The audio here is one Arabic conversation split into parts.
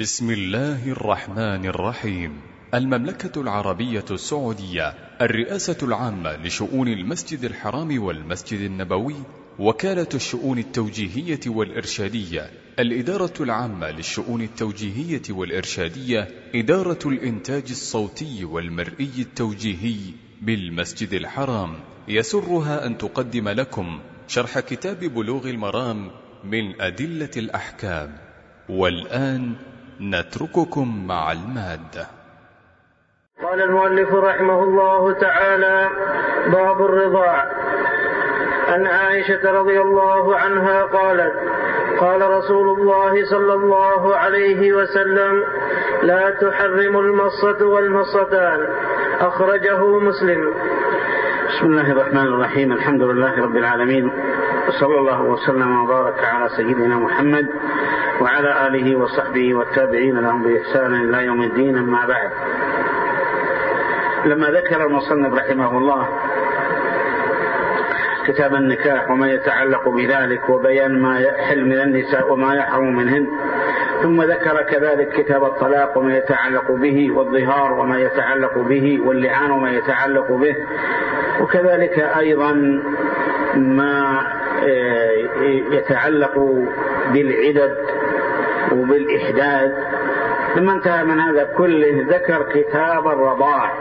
بسم الله الرحمن الرحيم. المملكة العربية السعودية، الرئاسة العامة لشؤون المسجد الحرام والمسجد النبوي، وكالة الشؤون التوجيهية والإرشادية، الإدارة العامة للشؤون التوجيهية والإرشادية، إدارة الإنتاج الصوتي والمرئي التوجيهي بالمسجد الحرام، يسرها أن تقدم لكم شرح كتاب بلوغ المرام من أدلة الأحكام. والآن نترككم مع المادة. قال المؤلف رحمه الله تعالى: باب الرضاع. عن عائشة رضي الله عنها قالت: قال رسول الله صلى الله عليه وسلم: لا تحرم المصة والمصتان. أخرجه مسلم. بسم الله الرحمن الرحيم. الحمد لله رب العالمين، وصلى الله وسلم وبارك على سيدنا محمد وعلى آله وصحبه والتابعين لهم بإحسان إلى يوم الدين. أما بعد، لما ذكر المصنف رحمه الله كتاب النكاح وما يتعلق بذلك وبيان ما يحل من النساء وما يحرم منهن، ثم ذكر كذلك كتاب الطلاق وما يتعلق به، والظهار وما يتعلق به، واللعان وما يتعلق به، وكذلك أيضا ما يتعلق بالعدد وبالإحداد. لما انتهى من هذا كله ذكر كتاب الرضاع،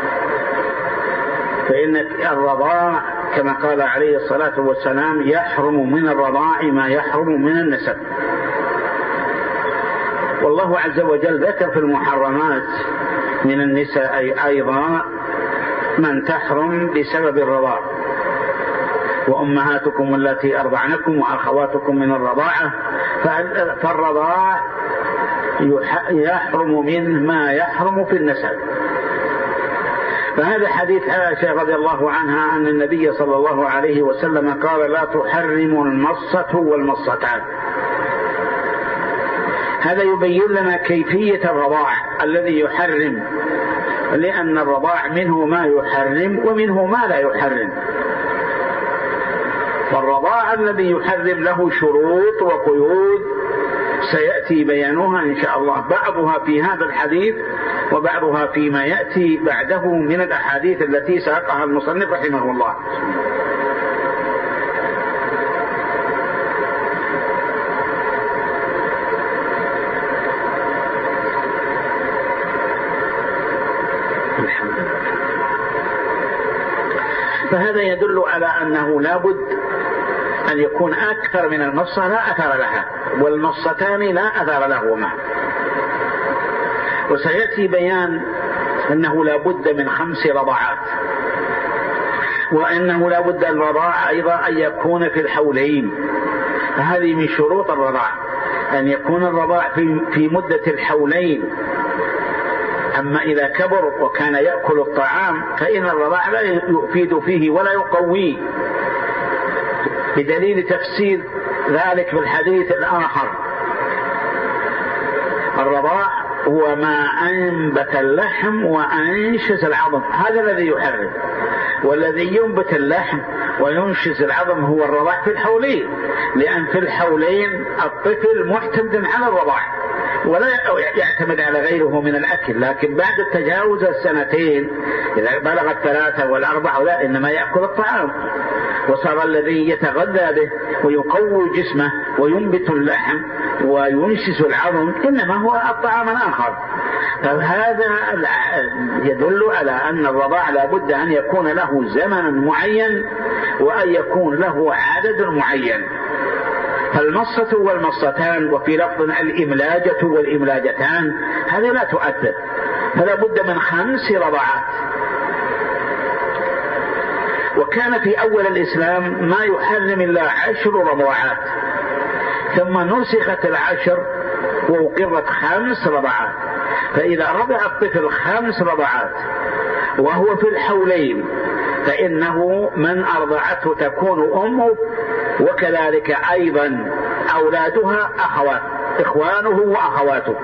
فإن الرضاع كما قال عليه الصلاة والسلام يحرم من الرضاع ما يحرم من النسب. والله عز وجل ذكر في المحرمات من النساء أيضا من تحرم بسبب الرضاع: وأمهاتكم التي أرضعنكم وأخواتكم من الرضاعة. فالرضاع يحرم منه ما يحرم في النسب. فهذا حديث عائشة رضي الله عنها أن النبي صلى الله عليه وسلم قال: لا تحرم المصة والمصتان. هذا يبين لنا كيفية الرضاع الذي يحرم، لأن الرضاع منه ما يحرم ومنه ما لا يحرم. والرضاع الذي يحرم له شروط وقيود سيأتي بيانها إن شاء الله، بعضها في هذا الحديث وبعضها فيما يأتي بعده من الأحاديث التي ساقها المصنف رحمه الله. فهذا يدل على أنه لا بد أن يكون أكثر من المصة لا أثر لها، والمصتان لا أثر لهما. وسيأتي بيان أنه لا بد من 5 رضعات، وأنه لا بد الرضاع أيضا أن يكون في الحولين. فهذه من شروط الرضاع، أن يكون الرضاع في مدة الحولين. أما إذا كبر وكان يأكل الطعام فإن الرضاع لا يفيد فيه ولا يقويه، بدليل تفسير ذلك في الحديث الآخر: الرضاع هو ما أنبت اللحم وأنشز العظم. هذا الذي يحرم، والذي ينبت اللحم وينشز العظم هو الرضاع في الحولين، لأن في الحولين الطفل معتمد على الرضاع ولا يعتمد على غيره من الأكل. لكن بعد تجاوز 2 إذا بلغ 3 و4 لا، إنما يأكل الطعام، وصار الذي يتغذى به ويقوي جسمه وينبت اللحم وينشز العظم إنما هو الطعام الآخر. فهذا يدل على أن الرضاع لا بد أن يكون له زمن معين وأن يكون له عدد معين. فالمصة والمصتان، وفي لفظ الإملاجة والإملاجتان، هذه لا تؤثر، فلا بد من 5 رضعات. وكان في أول الإسلام ما يحرم إلا 10 رضعات، ثم نسخت 10 وأقرت 5 رضعات. فإذا رضع الطفل 5 رضعات وهو في الحولين فإنه من أرضعته تكون أمه، وكذلك أيضا أولادها إخوانه وأخواته،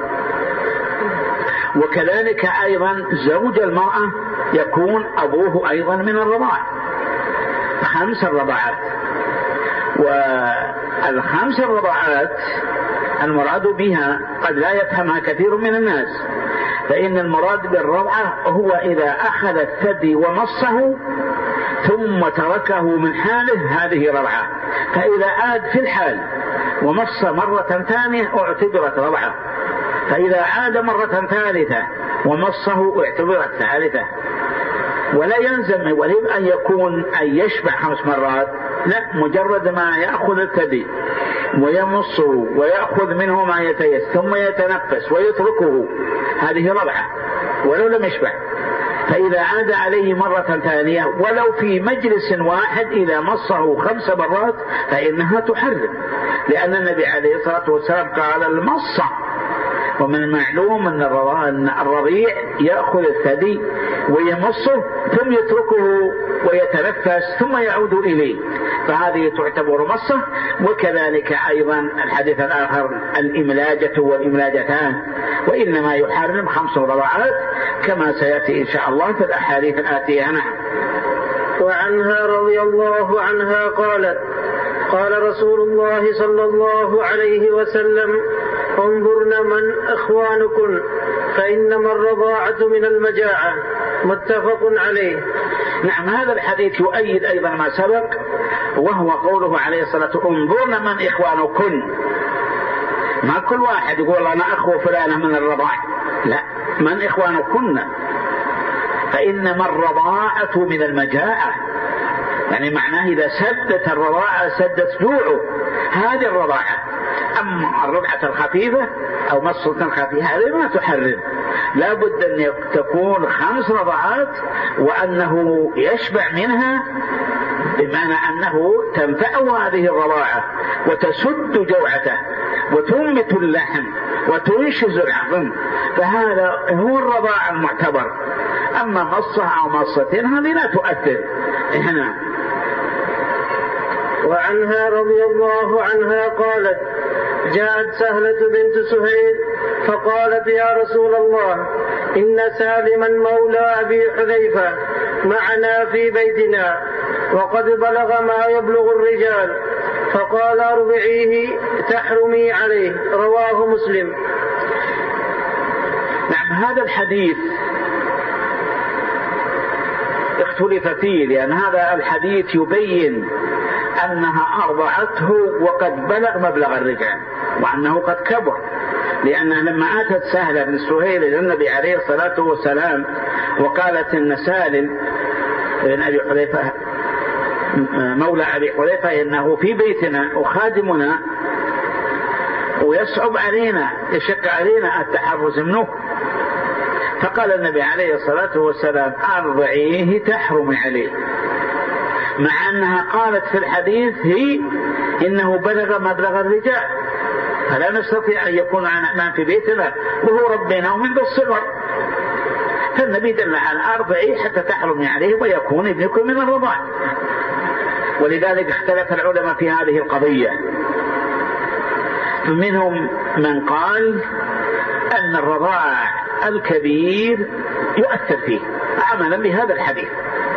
وكذلك أيضا زوج المرأة يكون أبوه أيضا من الرضاع. 5 رضعات. وال5 رضعات المراد بها قد لا يفهمها كثير من الناس، فإن المراد بالرضعة هو إذا أخذ الثدي ومصه ثم تركه من حاله، هذه رضعة. فإذا عاد في الحال ومص مرة ثانية اعتبرت رضعة، فإذا عاد مرة ثالثة ومصه اعتبرت ثالثة. ولا يلزم ولم أن يكون أن يشبع 5 مرات، لا، مجرد ما يأخذ الثدي ويمصه ويأخذ منه ما يتيس ثم يتنفس ويتركه، هذه رضعة ولو لم يشبع. فإذا عاد عليه مرة ثانية ولو في مجلس واحد إذا مصه 5 مرات فإنها تحرم، لأن النبي عليه الصلاة والسلام قال المصة. ومن المعلوم أن الرضيع يأخذ الثدي ويمصه ثم يتركه ويتنفس ثم يعود إليه، فهذه تعتبر مصة. وكذلك أيضا الحديث الآخر الإملاجة والإملاجتان، وإنما يحرم 5 رضعات كما سيأتي إن شاء الله في الأحاديث الآتية. نعم. وعنها رضي الله عنها قالت: قال رسول الله صلى الله عليه وسلم: انظرن من إخوانكن فإنما الرضاعة من المجاعة. متفق عليه. نعم، هذا الحديث يؤيد أيضا ما سبق، وهو قوله عليه الصلاة والسلام: انظرن من إخوانكن. ما كل واحد يقول أنا أخو فلانة من الرضاعة، لا، من إخوانكن، فإنما الرضاعة من المجاعة، يعني معناه إذا سدت الرضاعة سدت جوعه، هذه الرضاعة. أما الرضعة الخفيفة أو مصة خفيفة هذه ما تحرم، لا بد أن تكون 5 رضعات وأنه يشبع منها، بمعنى أنه تنفعه هذه الرضاعة وتسد جوعته وتنبت اللحم وتنشز العظم، فهذا هو الرضاعة المعتبر. أما مصة أو مصتين هذه لا تؤثر هنا. وعنها رضي الله عنها قالت: جاءت سهلة بنت سهيل فقالت: يا رسول الله، إن سالما مولى أبي حذيفة معنا في بيتنا وقد بلغ ما يبلغ الرجال، فقال: ارضعيه تحرمي عليه. رواه مسلم. نعم، هذا الحديث اختلف فيه، لأن هذا الحديث يبين أنها أرضعته وقد بلغ مبلغ الرجال وأنه قد كبر، لأنها لما أتت سهلة بن سهيل إلى النبي عليه الصلاة والسلام وقالت إن سالم بن أبي حذيفة مولى أبي حذيفة إنه في بيتنا وخادمنا ويصعب علينا، يشق علينا التحرز منه، فقال النبي عليه الصلاة والسلام: أرضعيه تحرم عليه، مع أنها قالت في الحديث هي إنه بلغ مبلغ الرجال، فلا نستطيع أن يكون معنا في بيتنا وهو ربنا ومنذ الصغر، فالنبي دل على أرضعيه حتى تحرمي عليه ويكون ابنكم من الرضاع. ولذلك اختلف العلماء في هذه القضية، منهم من قال أن الرضاع الكبير يؤثر فيه عملا بهذا الحديث،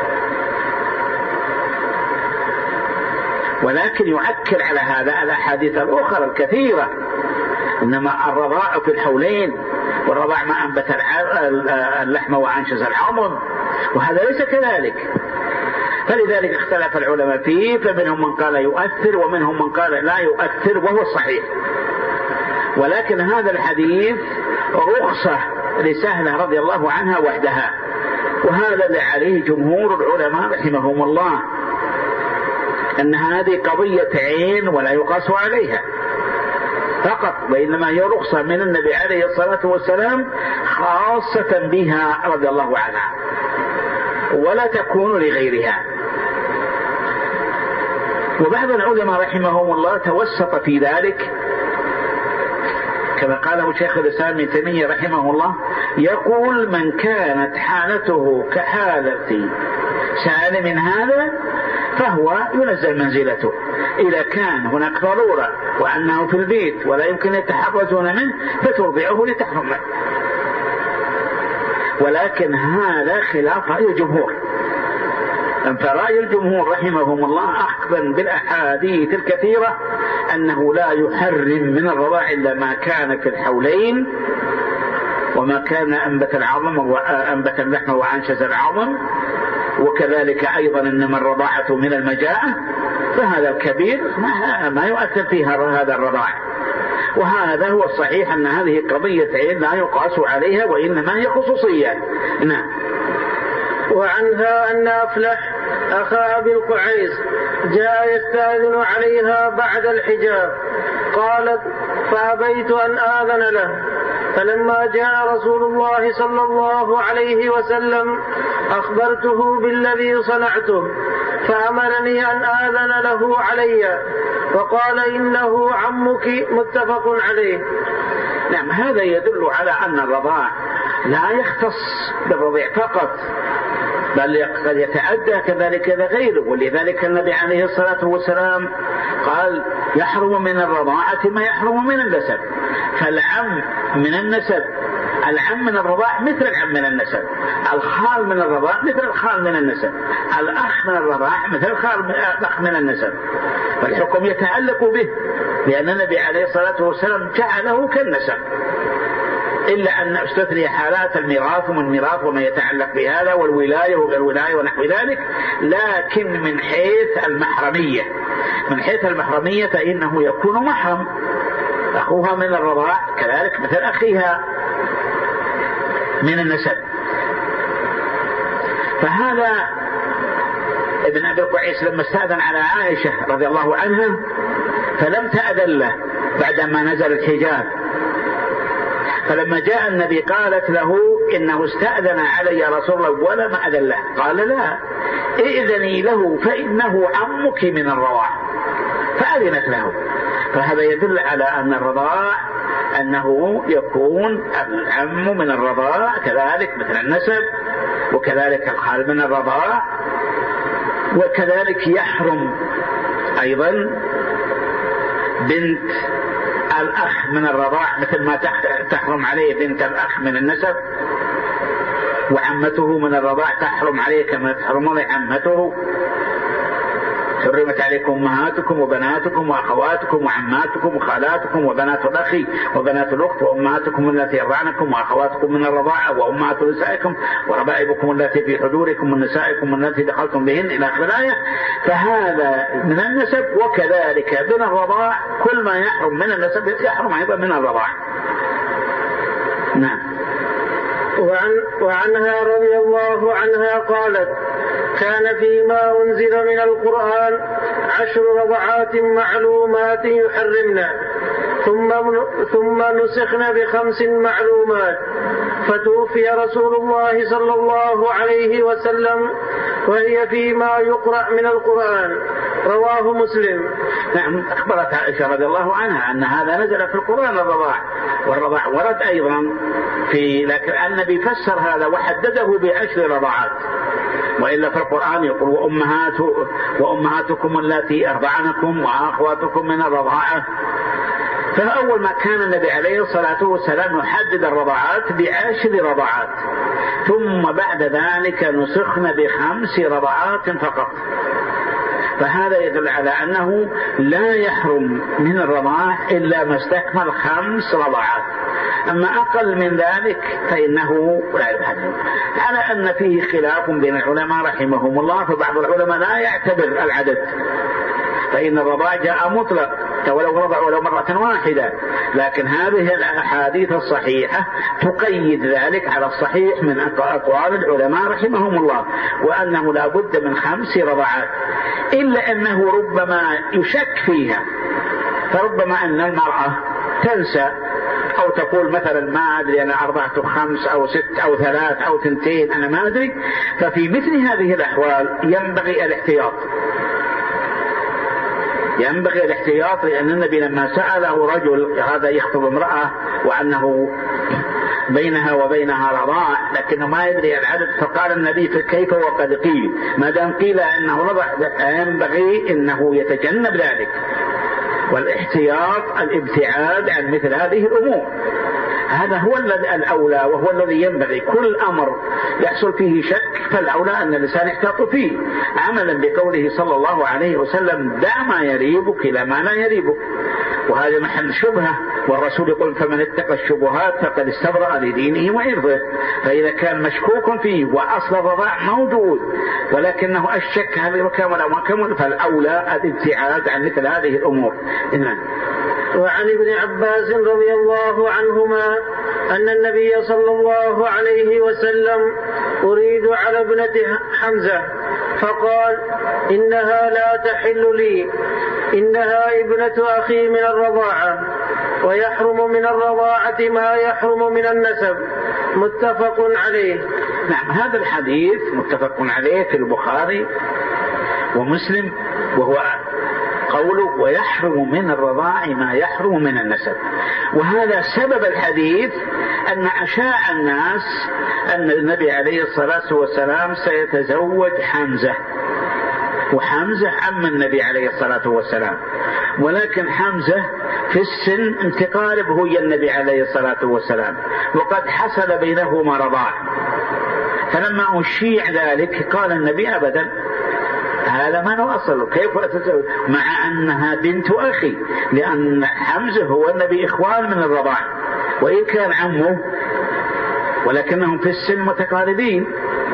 ولكن يؤكد على هذا الأحاديث الأخرى الكثيرة، إنما الرضاع في الحولين، والرضاع ما أنبت اللحم وأنشز العظم، وهذا ليس كذلك. فلذلك اختلف العلماء فيه، فمنهم من قال يؤثر ومنهم من قال لا يؤثر، وهو الصحيح. ولكن هذا الحديث رخصة لسهلة رضي الله عنها وحدها، وهذا اللي عليه جمهور العلماء رحمهم الله، أن هذه قضية عين ولا يقاس عليها فقط، وإنما هي رخصة من النبي عليه الصلاة والسلام خاصة بها رضي الله عنها، ولا تكون لغيرها. وبعض العلماء رحمهم الله توسط في ذلك، كما قاله شيخ الإسلام ابن تيمية رحمه الله، يقول: من كانت حالته كحالة سالم هذا فهو ينزل منزلته، إذا كان هناك ضرورة وأنه في البيت ولا يمكن يتحرزون منه فترضعه لتحرمه. ولكن هذا خلاف رأي الجمهور، فرأي الجمهور رحمهم الله أخذا بالأحاديث الكثيرة أنه لا يحرم من الرضاع إلا ما كان في الحولين، وما كان أنبت العظم وأنبت اللحم وأنشز العظم، وكذلك أيضا إنما الرضاعة من المجاعة، فهذا الكبير ما يؤثر فيها هذا الرضاع. وهذا هو الصحيح، أن هذه قضية عين لا يقاس عليها، وإنما هي خصوصية. نعم. وعنها أن أفلح أخا أبي القعيس جاء يستأذن عليها بعد الحجاب، قالت فأبيت أن آذن له، فلما جاء رسول الله صلى الله عليه وسلم أخبرته بالذي صنعته، فأمرني أن آذن له علي، وقال إنه عمك، متفق عليه. نعم. هذا يدل على أن الرضاع لا يختص بالرضيع فقط، بل قد يتعدى كذلك لغيره. ولذلك النبي عليه الصلاة والسلام قال يحرم من الرضاعة ما يحرم من النسب، فالعم من النسب، العم من الرضاع مثل العم من النسب، الخال من الرضاع مثل الخال من النسب، الأخ من الرضاع مثل الأخ من النسب، فالحكم يتعلق به، لأن النبي عليه الصلاة والسلام جعله كالنسب، إلا أن استثني حالات الميراث والميراث وما يتعلق بهذا والولاية وغير ولاية ونحو ذلك. لكن من حيث المحرمية فإنه يكون محرم، أخوها من الرضاع كذلك مثل أخيها من النسب. فهذا ابن أبي القعيس لما استأذن على عائشة رضي الله عنها فلم تأذن له بعدما نزل الحجاب، فلما جاء النبي قالت له إنه استأذن علي يا رسول الله ولم أذن له، قال لا، ائذني له فإنه عمك من الرضاع، فأذنت له. فهذا يدل على أن الرضاع أنه يكون العم من الرضاع كذلك مثل النسب، وكذلك الخال من الرضاع، وكذلك يحرم أيضا بنت الأخ من الرضاع مثل ما تحرم عليه بنت الأخ من النسب، وعمته من الرضاع تحرم عليه كما تحرم عليه عمته. حرمت عليكم أمهاتكم وبناتكم وأخواتكم وعماتكم وخالاتكم وبنات الأخ وبنات الأخت وأمهاتكم التي أرضعنكم وأخواتكم من الرضاعة وأمهات نسائكم وربائبكم التي في حجوركم من نسائكم التي دخلتم بهن إلى آخر الآية. فهذا من النسب، وكذلك من الرضاع كل ما يحرم من النسب يحرم أيضا من الرضاع. نعم. وعنها رضي الله عنها قالت كان فيما أنزل من القرآن 10 رضعات معلومات يحرمن ثم نسخن ب5 معلومات، فتوفي رسول الله صلى الله عليه وسلم وهي فيما يقرأ من القرآن، رواه مسلم. نعم. أخبرت عائشة رضي الله عنها أن هذا نزل في القرآن الرضاع، والرضاع ورد أيضا لكن النبي فسر هذا وحدده ب10 رضعات، وإلا في القرآن يقول وأمهاتكم التي أرضعنكم وأخواتكم من الرضاعة. فأول ما كان النبي عليه الصلاة والسلام يحدد الرضعات ب10 رضعات، ثم بعد ذلك نسخن ب5 رضعات فقط. فهذا يدل على أنه لا يحرم من الرضاع إلا ما استكمل 5 رضعات، أما أقل من ذلك فإنه لا يحرم. على أن فيه خلاف بين العلماء رحمهم الله، فبعض العلماء لا يعتبر العدد، فإن الرضاع جاء مطلق ولو رضع ولو مرة واحدة، لكن هذه الأحاديث الصحيحة تقيد ذلك على الصحيح من أقوال العلماء رحمهم الله، وأنه لا بد من 5 رضعات، إلا أنه ربما يشك فيها، فربما أن المرأة تنسى أو تقول مثلا ما أدري أنا أرضعت 5 أو 6 أو 3 أو 2 أنا ما أدري. ففي مثل هذه الأحوال ينبغي الاحتياط، لأن النبي لما سأله رجل هذا يخطب امرأة وأنه بينها وبينها رضاع لكنه ما يدري العدد، فقال النبي كيف وقد قيل، ما دام قيل أنه رضع ينبغي أنه يتجنب ذلك، والاحتياط الابتعاد عن مثل هذه الأمور. هذا هو الأولى وهو الذي ينبغي. كل أمر يحصل فيه شك فالأولى أن الإنسان يحتاط فيه، عملا بقوله صلى الله عليه وسلم دع ما يريبك إلى ما لا يريبك. وهذا محل شبهة، والرسول يقول فمن اتقى الشبهات فقد استبرأ لدينه وعرضه. فإذا كان مشكوك فيه وأصل الرضاع موجود ولكنه الشك هل كمل أو ما كمل، فالأولى الابتعاد عن مثل هذه الأمور. وعن ابن عباس رضي الله عنهما أن النبي صلى الله عليه وسلم أريد على ابنة حمزة فقال إنها لا تحل لي، إنها ابنة أخي من الرضاعة، ويحرم من الرضاعة ما يحرم من النسب. متفق عليه. نعم، هذا الحديث متفق عليه في البخاري ومسلم، وهو قوله ويحرم من الرضاع ما يحرم من النسب. وهذا سبب الحديث أن أشاع الناس أن النبي عليه الصلاة والسلام سيتزوج حمزة، وحمزة عم النبي عليه الصلاة والسلام، ولكن حمزة في السن انتقارب هو النبي عليه الصلاة والسلام، وقد حصل بينهما رضاع. فلما أشيع ذلك قال النبي أبدا، هذا ما نوصله، كيف أتزوج مع أنها بنت أخي، لأن حمزة هو النبي إخوان من الرضاع وإن كان عمه، ولكنهم في السن متقاربين،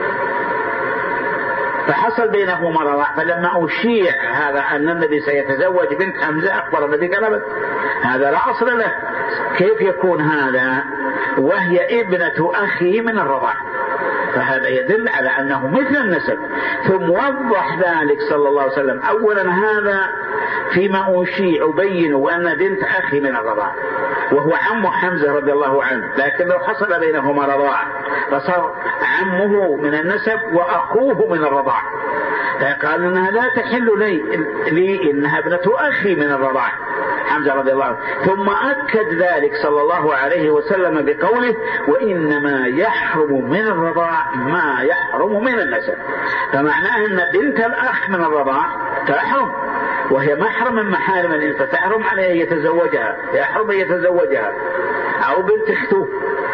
فحصل بينهما رضاع. فلما أشيع هذا أن النبي سيتزوج بنت حمزة أخبر النبي قال هذا لا أصل له، كيف يكون هذا وهي ابنة أخي من الرضاع؟ فهذا يدل على أنه مثل النسب. ثم وضح ذلك صلى الله عليه وسلم، أولا هذا فيما أشيع أبين أن بنت أخي من الرضاع وهو عم حمزة رضي الله عنه، لكن لو حصل بينهما رضاع فصار عمه من النسب وأخوه من الرضاع، فقال إنها لا تحل لي إنها ابنة أخي من الرضاع حمزة رضي الله عنه. ثم أكد ذلك صلى الله عليه وسلم بقوله وإنما يحرم من الرضاع ما يحرم من النسب. فمعناه أن بنت الأخ من الرضاع تحرم، وهي محرم من محارم الإنسان، تحرم عليه أن يتزوجها، يحرم أن يتزوجها، أو بنت أخته،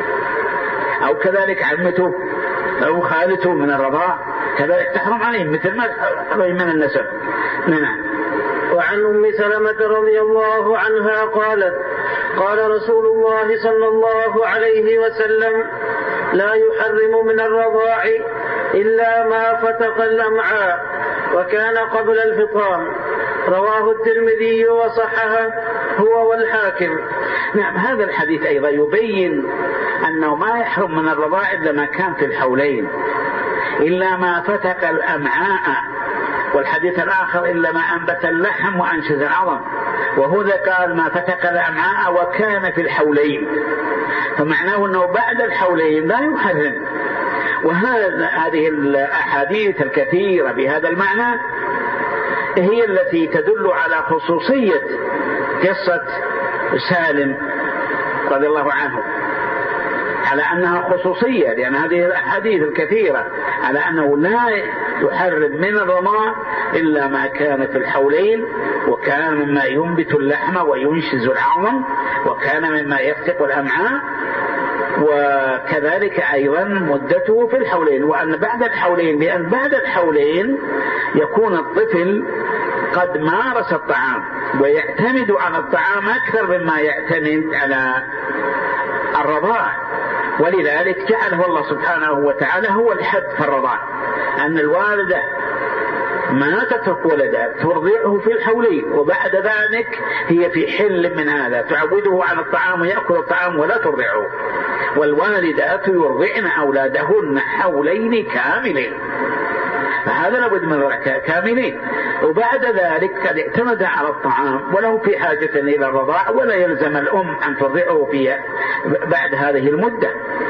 أو كذلك عمته أو خالته من الرضاع، كذلك تحرم عليه مثل ما تحرم من النسب. وعن أم سلمة رضي الله عنها قالت قال رسول الله صلى الله عليه وسلم لا يحرم من الرضاع إلا ما فتق الأمعاء وكان قبل الفطام. رواه الترمذي وصححه هو والحاكم. نعم، هذا الحديث أيضا يبين أنه ما يحرم من الرضاع إلا ما كان في الحولين، إلا ما فتق الأمعاء، والحديث الآخر إلا ما أنبت اللحم وأنشز العظم، وهذا قال ما فتق الأمعاء وكان في الحولين، فمعناه أنه بعد الحولين لا يحرم. وهذه الأحاديث الكثيرة بهذا المعنى هي التي تدل على خصوصية قصة سالم رضي الله عنه، على أنها خصوصية، لأن هذه الأحاديث الكثيرة على أنه لا يحرم من الرضاع إلا ما كان في الحولين، وكان مما ينبت اللحم وينشز العظم، وكان مما يفتق الأمعاء، وكذلك أيضا مدته في الحولين. وأن بعد الحولين، لأن بعد الحولين يكون الطفل قد مارس الطعام ويعتمد على الطعام أكثر مما يعتمد على الرضاع، ولذلك جعله الله سبحانه وتعالى هو الحد في الرضاع، أن الوالدة ما تترك ولدها ترضعه في الحولين، وبعد ذلك هي في حل من هذا، تعوده على الطعام ويأكل الطعام ولا ترضعه. والوالدات يرضعن أولادهن حولين كاملين، فهذا لابد من كاملين، وبعد ذلك قد اعتمد على الطعام وله في حاجة إلى الرضاع، ولا يلزم الأم أن ترضعه فيها بعد هذه المدة،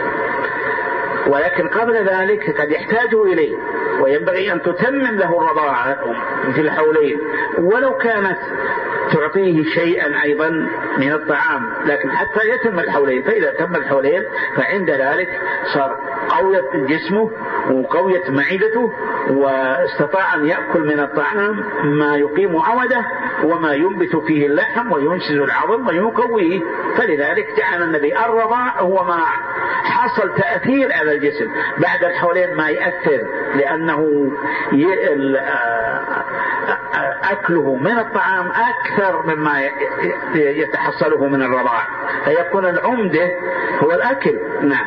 ولكن قبل ذلك قد يحتاج إليه، وينبغي أن تتمم له الرضاعة في الحولين، ولو كانت تعطيه شيئا أيضا من الطعام، لكن حتى يتم الحولين. فإذا تم الحولين فعند ذلك صار قوية جسمه وقوية معدته، واستطاع أن يأكل من الطعام ما يقيم عوده وما ينبت فيه اللحم وينشز العظم ويقويه. فلذلك جعل النبي الرضاع هو ما حصل تأثير على الجسم، بعد الحولين ما يأثر، لأنه أكله من الطعام أكثر مما يتحصله من الرضاع، فيكون العمدة هو الأكل. نعم.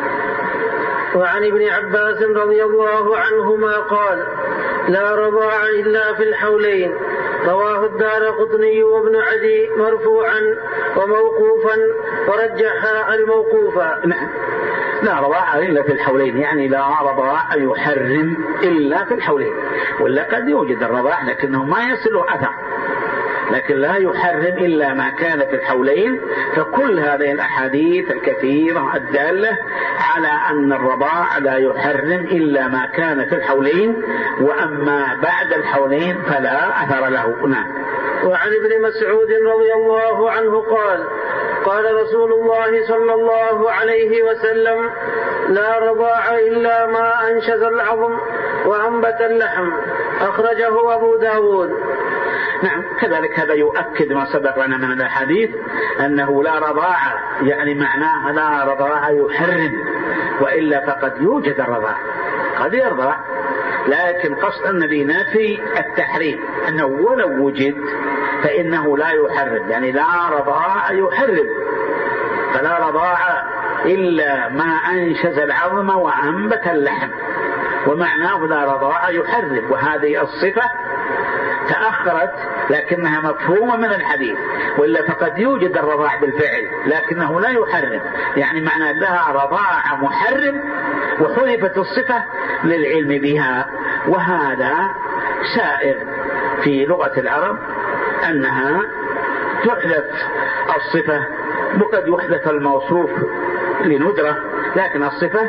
وعن ابن عباس رضي الله عنهما قال: لا رضاع إلا في الحولين. رواه الدارقطني وابن عدي مرفوعا وموقوفا ورجح الموقوفا. نعم. لا رضاع إلا في الحولين، يعني لا رضاع يحرم إلا في الحولين، ولا قد يوجد الرضاع لكنه ما يصل أثر، لكن لا يحرم إلا ما كان في الحولين. فكل هذه الأحاديث الكثيرة الدالة على أن الرضاع لا يحرم إلا ما كان في الحولين، وأما بعد الحولين فلا أثر له. نعم. وعن ابن مسعود رضي الله عنه قال: قال رسول الله صلى الله عليه وسلم: لا رضاع إلا ما أنشز العظم وأنبت اللحم. أخرجه أبو داود. نعم. كذلك هذا يؤكد ما سبق لنا من الحديث أنه لا رضاع، يعني معناه لا رضاع يحرم، وإلا فقد يوجد الرضاع، قد يرضع، لكن قصد النبي نفي التحريم، أنه ولو وجد فإنه لا يحرم، يعني لا رضاع يحرم. فلا رضاع إلا ما أنشز العظم وأنبت اللحم، ومعناه لا رضاع يحرم. وهذه الصفة تأخرت لكنها مفهومة من الحديث، وإلا فقد يوجد الرضاع بالفعل لكنه لا يحرم، يعني معنى لها رضاع محرم وحذفت الصفة للعلم بها. وهذا سائر في لغة العرب أنها تحذف الصفة، وقد يحذف الموصوف لندرة، لكن الصفة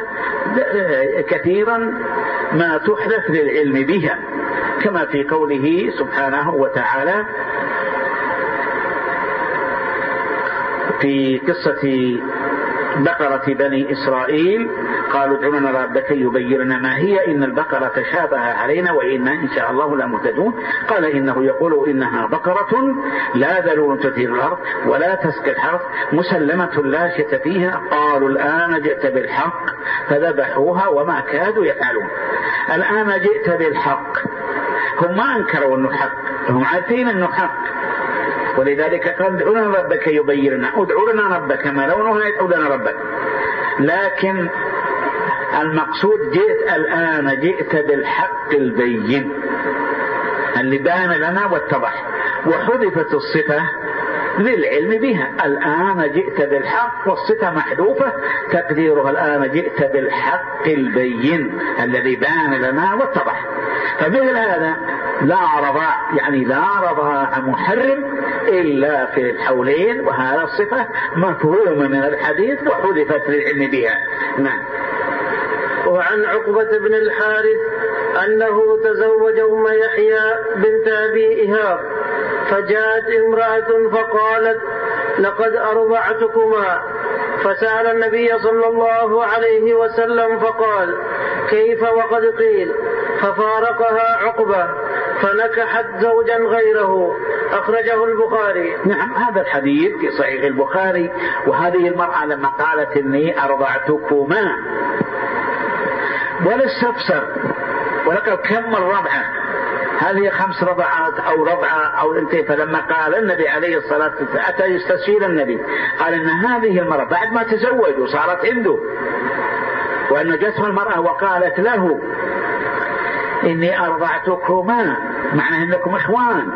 كثيرا ما تحذف للعلم بها، كما في قوله سبحانه وتعالى في قصة بقرة بني إسرائيل: قالوا ادع لنا ربك يبين لنا ما هي إن البقرة تشابه علينا وإنا إن شاء الله لمهتدون. قال إنه يقول إنها بقرة لا ذلول تثير الأرض ولا تسقي الحرث مسلمة لا شية فيها. قالوا الآن جئت بالحق فذبحوها وما كادوا يفعلون. الآن جئت بالحق، هم ما أنكروا أنه حق، هم عارفين أنه حق، ولذلك قال ادعوا لنا ربك يبين لنا، ادعوا لنا ربك ما لونها، ادعوا لنا ربك. لكن المقصود جئت الآن، جئت بالحق البين اللي بان لنا واتضح، وحذفت الصفة للعلم بها. الآن جئت بالحق والصفة محذوفة، تقديرها الآن جئت بالحق البين الذي بان لنا واتضح. فمثل هذا لا رضاع، يعني لا رضاع محرم إلا في الحولين، وهذا الصفة مفهومة من الحديث وحذفت للعلم بها. نعم. وعن عقبة بن الحارث أنه تزوج أم يحيى بنت أبي إيهاب، فجاءت امرأة فقالت: لقد أرضعتكما. فسأل النبي صلى الله عليه وسلم فقال: كيف وقد قيل؟ ففارقها عقبة فنكحت زوجا غيره. أخرجه البخاري. نعم. هذا الحديث في صحيح البخاري. وهذه المرأة لما قالت إني أرضعتكما ولا استفسر ولقد كم الرضعة، هل هي 5 رضعات أو رضعة أو انتهى. فلما قال النبي عليه الصلاة والسلام أتى يستشير النبي، قال إن هذه المرأة بعد ما تزوج وصارت عنده، وأن جاءته المرأة وقالت له إني أرضعتكما، معناه إنكم إخوان.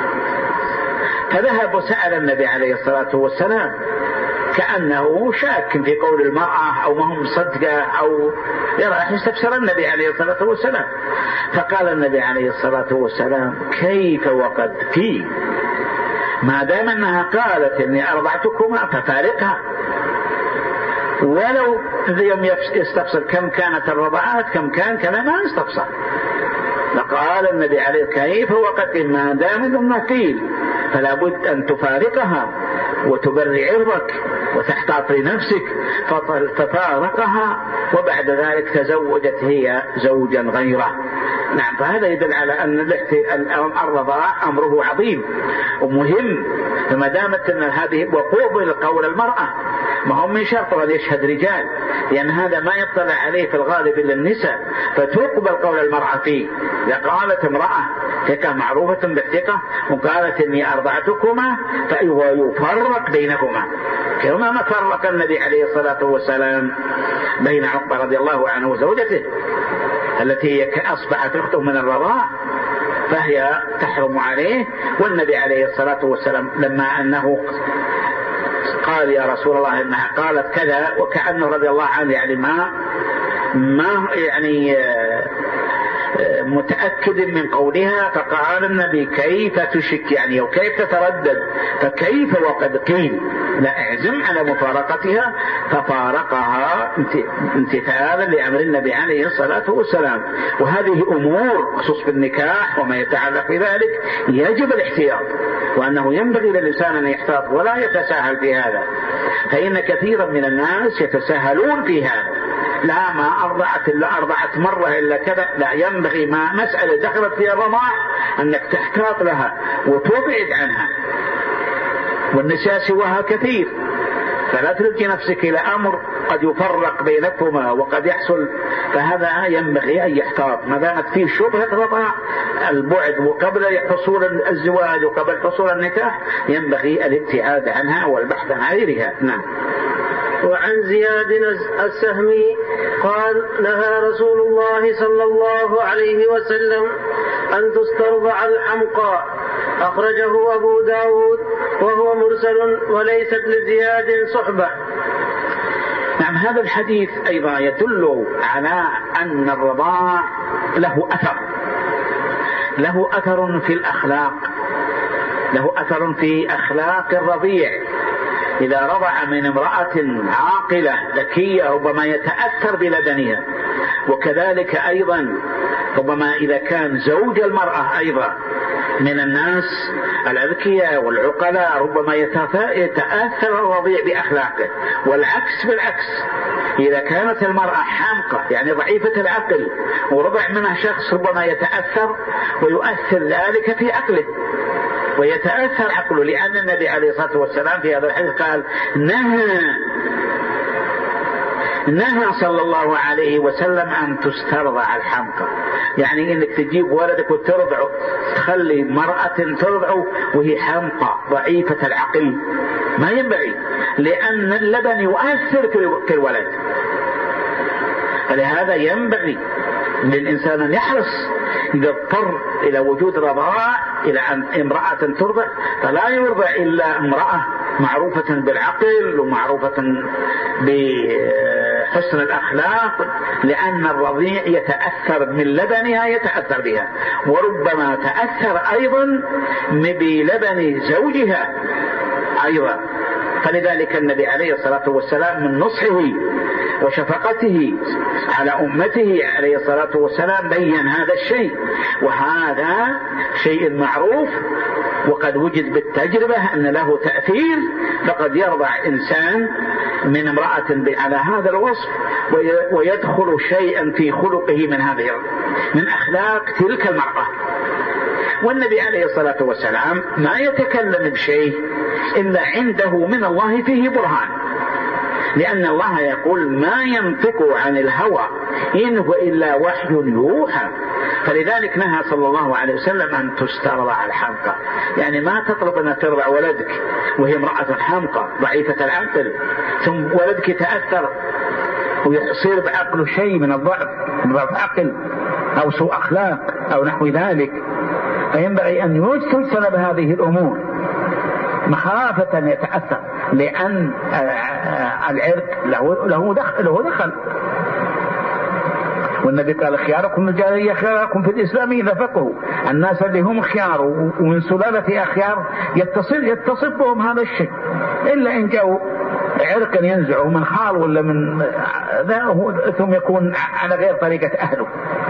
فذهب وسأل النبي عليه الصلاة والسلام كأنه شاك في قول المرأة أو ما هم صدقة أو راح يستفسر النبي عليه الصلاة والسلام. فقال النبي عليه الصلاة والسلام: كيف وقد قيل؟ ما دام أنها قالت إني أرضعتكما ففارقها، ولو يوم يستفسر كم كانت الرضعات كم كان كذا ما يستفسر. فقال النبي عليه كيف وقد قيل، ما دام أنها قيل فلا بد أن تفارقها وتبرئ عرضك وتحتاط لنفسك. ففارقها، وبعد ذلك تزوجت هي زوجا غيره. نعم. فهذا يدل على أن الرضاع أمره عظيم ومهم، فما دامت أن هذه وقوبل قول المرأة، ما هم من شرط أن يشهد رجال، لأن هذا ما يطلع عليه في الغالب إلا النساء، فتقبل قول المرأة فيه. إذا قالت امرأة ثقة معروفة بالثقة، وقالت إني أرضعتكما فيفرق بينكما، كما ما فرق النبي عليه الصلاة والسلام بين عقبة رضي الله عنه وزوجته التي أصبحت أخته من الرضاع فهي تحرم عليه. والنبي عليه الصلاة والسلام لما أنه قال يا رسول الله إنها قالت كذا، وكأنه رضي الله عنه يعني ما يعني متأكد من قولها، فقال النبي كيف تشك يعني وكيف تتردد، فكيف وقد قيل لا اعزم على مفارقتها، ففارقها امتثالا لأمر النبي عليه الصلاة والسلام. وهذه أمور خصوص بالنكاح وما يتعلق بذلك يجب الاحتياط، وأنه ينبغي للإنسان أن يحتاط ولا يتساهل في هذا، فإن كثيرا من الناس يتساهلون في هذا، لا ما أرضعت إلا أرضعت مرة إلا كذا، لا ينبغي ما مسألة دخلت فيها الرضاع أنك تحتاط لها وتبعد عنها، والنساء سواها كثير، فلا تلقي نفسك إلى أمر قد يفرق بينكما وقد يحصل، فهذا ينبغي أن يحتاط ما دامت فيه شبهة رضاع البعد وقبل حصول الزواج وقبل حصول النكاح ينبغي الابتعاد عنها والبحث عن غيرها. نعم. وعن زياد السهمي قال نهى رسول الله صلى الله عليه وسلم أن تسترضع الحمقى، أخرجه أبو داود وهو مرسل وليست لزياد صحبة. نعم، هذا الحديث أيضا يدل على أن الرضاع له أثر في الأخلاق، له أثر في أخلاق الرضيع. إذا رضع من امرأة عاقلة ذكية ربما يتأثر بلبنها، وكذلك أيضا ربما إذا كان زوج المرأة أيضا من الناس الأذكياء والعقلاء ربما يتأثر الرضيع بأخلاقه، والعكس بالعكس، إذا كانت المرأة حامقة يعني ضعيفة العقل ورضع منها شخص ربما يتأثر ويؤثر ذلك في عقله ويتأثر عقله، لأن النبي عليه الصلاة والسلام في هذا الحديث قال نهى صلى الله عليه وسلم أن تسترضع الحمقى، يعني إنك تجيب ولدك وترضعه، تخلي مرأة ترضعه وهي حمقى ضعيفة العقل، ما ينبغي، لأن اللبن يؤثر في الولد. فلهذا ينبغي للإنسان أن يحرص إذا اضطر إلى وجود رضاع إلى أن امرأة ترضع، فلا يرضع إلا امرأة معروفة بالعقل ومعروفة بحسن الأخلاق، لأن الرضيع يتأثر من لبنها يتأثر بها، وربما تأثر أيضا بلبن زوجها أيضا. فلذلك النبي عليه الصلاة والسلام من نصحه وشفقته على أمته عليه الصلاة والسلام بين هذا الشيء، وهذا شيء معروف وقد وجد بالتجربة أن له تأثير، فقد يرضع إنسان من امرأة على هذا الوصف ويدخل شيئا في خلقه من أخلاق تلك المرأة. والنبي عليه الصلاة والسلام ما يتكلم بشيء إلا عنده من الله فيه برهان، لأن الله يقول ما ينطق عن الهوى إن هو إلا وحي يوحى. فلذلك نهى صلى الله عليه وسلم أن تسترضع الحمقى، يعني ما تطلب أن ترضع ولدك وهي امرأة حمقى ضعيفة العقل ثم ولدك يتأثر ويصير بعقله شيء من ضعف عقل أو سوء أخلاق أو نحو ذلك، فينبغي أن يجتنب هذه الأمور مخافة أن يتأثر، لأن العرق له دخل. والنبي قال خياركم الجاهلية خياركم في الإسلام إذا فقهوا، الناس اللي هم خيار ومن سلالة أخيار يتصف بهم هذا الشيء، إلا إن جاءوا عرقا ينزعه من خال ولا من ثم يكون على غير طريقة أهله.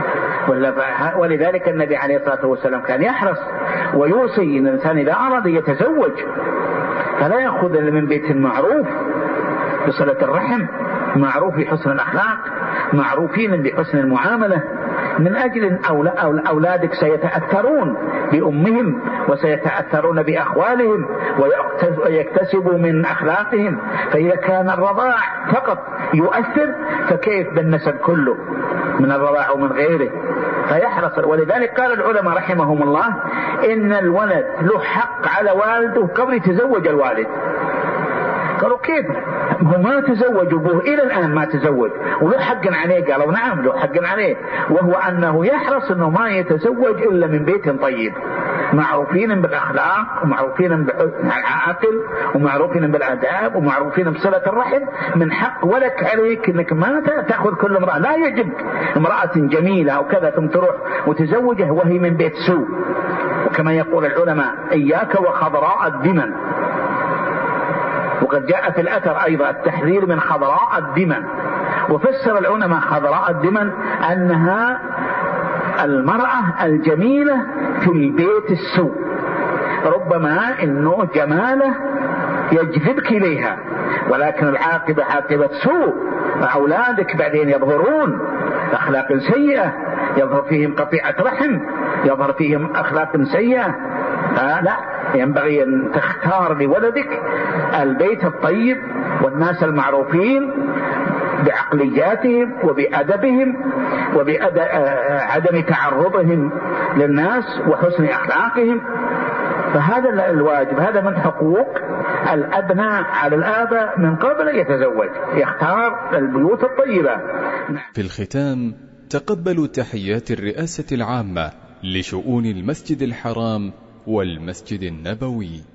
ولذلك النبي عليه الصلاة والسلام كان يحرص ويوصي أن الإنسان إذا أراد يتزوج فلا يأخذ من بيت معروف بصلة الرحم، معروف بحسن الأخلاق، معروفين بحسن المعاملة، من أجل أولادك سيتأثرون بأمهم وسيتأثرون بأخوالهم ويكتسبوا من أخلاقهم. فإذا كان الرضاع فقط يؤثر فكيف بالنسب كله من الرضاع ومن غيره؟ فيحرص. ولذلك قال العلماء رحمهم الله إن الولد له حق على والده قبل يتزوج الوالد. قالوا كيف؟ هو ما تزوج أبوه إلى الآن ما تزوج وله حق عليه. قالوا نعم له حق عليه، وهو أنه يحرص أنه ما يتزوج إلا من بيت طيب، معروفين بالأخلاق ومعروفين بالعقل ومعروفين بالآداب ومعروفين بصلة الرحم. من حق ولك عليك أنك ما تأخذ كل امرأة، لا يجبك امرأة جميلة أو كذا ثم تروح وتزوجه وهي من بيت سوء. وكما يقول العلماء إياك وخضراء الدمن، وقد جاء في الأثر أيضا التحذير من خضراء الدمن. وفسر العلماء خضراء الدمن أنها المرأة الجميلة في البيت السوء، ربما إنه جماله يجذبك إليها ولكن العاقبة عاقبة سوء، أولادك بعدين يظهرون أخلاق سيئة، يظهر فيهم قطيعة رحم، يظهر فيهم أخلاق سيئة. لا، ينبغي أن تختار لولدك البيت الطيب والناس المعروفين بعقلياتهم وبأدبهم وبعدم تعرضهم للناس وحسن أخلاقهم. فهذا الواجب، هذا من حقوق الأبناء على الآباء من قبل أن يتزوج، يختار البيوت الطيبة. في الختام تقبلوا تحيات الرئاسة العامة لشؤون المسجد الحرام والمسجد النبوي.